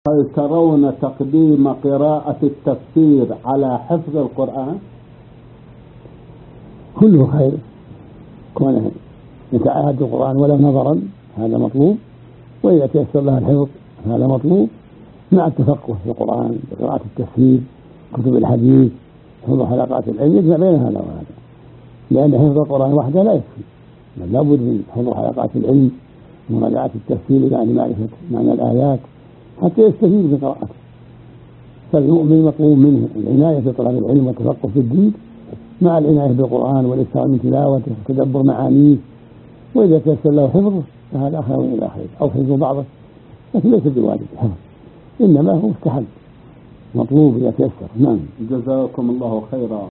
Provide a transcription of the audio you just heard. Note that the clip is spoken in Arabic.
هل ترون تقديم قراءة التفسير على حفظ القرآن؟ كله خير، كونه يتعاهد القرآن ولو نظرا هذا مطلوب، وإذا تيسر له الحفظ هذا مطلوب، مع التفقه في القرآن بقراءة التفسير، كتب الحديث، حفظ حلقات العلم، يجمع بين هذا وهذا، لأن حفظ القرآن وحده لا يكفي، بل لابد من حفظ حلقات العلم ومراجعة التفسير يعني معرفة معنى الآيات حتى يستفيد بقراءته. فالمؤمن مطلوب منه العناية بطلب العلم والتفقه في الدين مع العناية بالقرآن والإكثار من تلاوته وتدبر معانيه، وإذا تيسر له حفظه فهذا خير إلى خير، أو حفظ بعضه، لكن ليس بواجب الحفظ، إنما هو مستحب مطلوب إذا تيسر. نعم. جزاكم الله خيرا.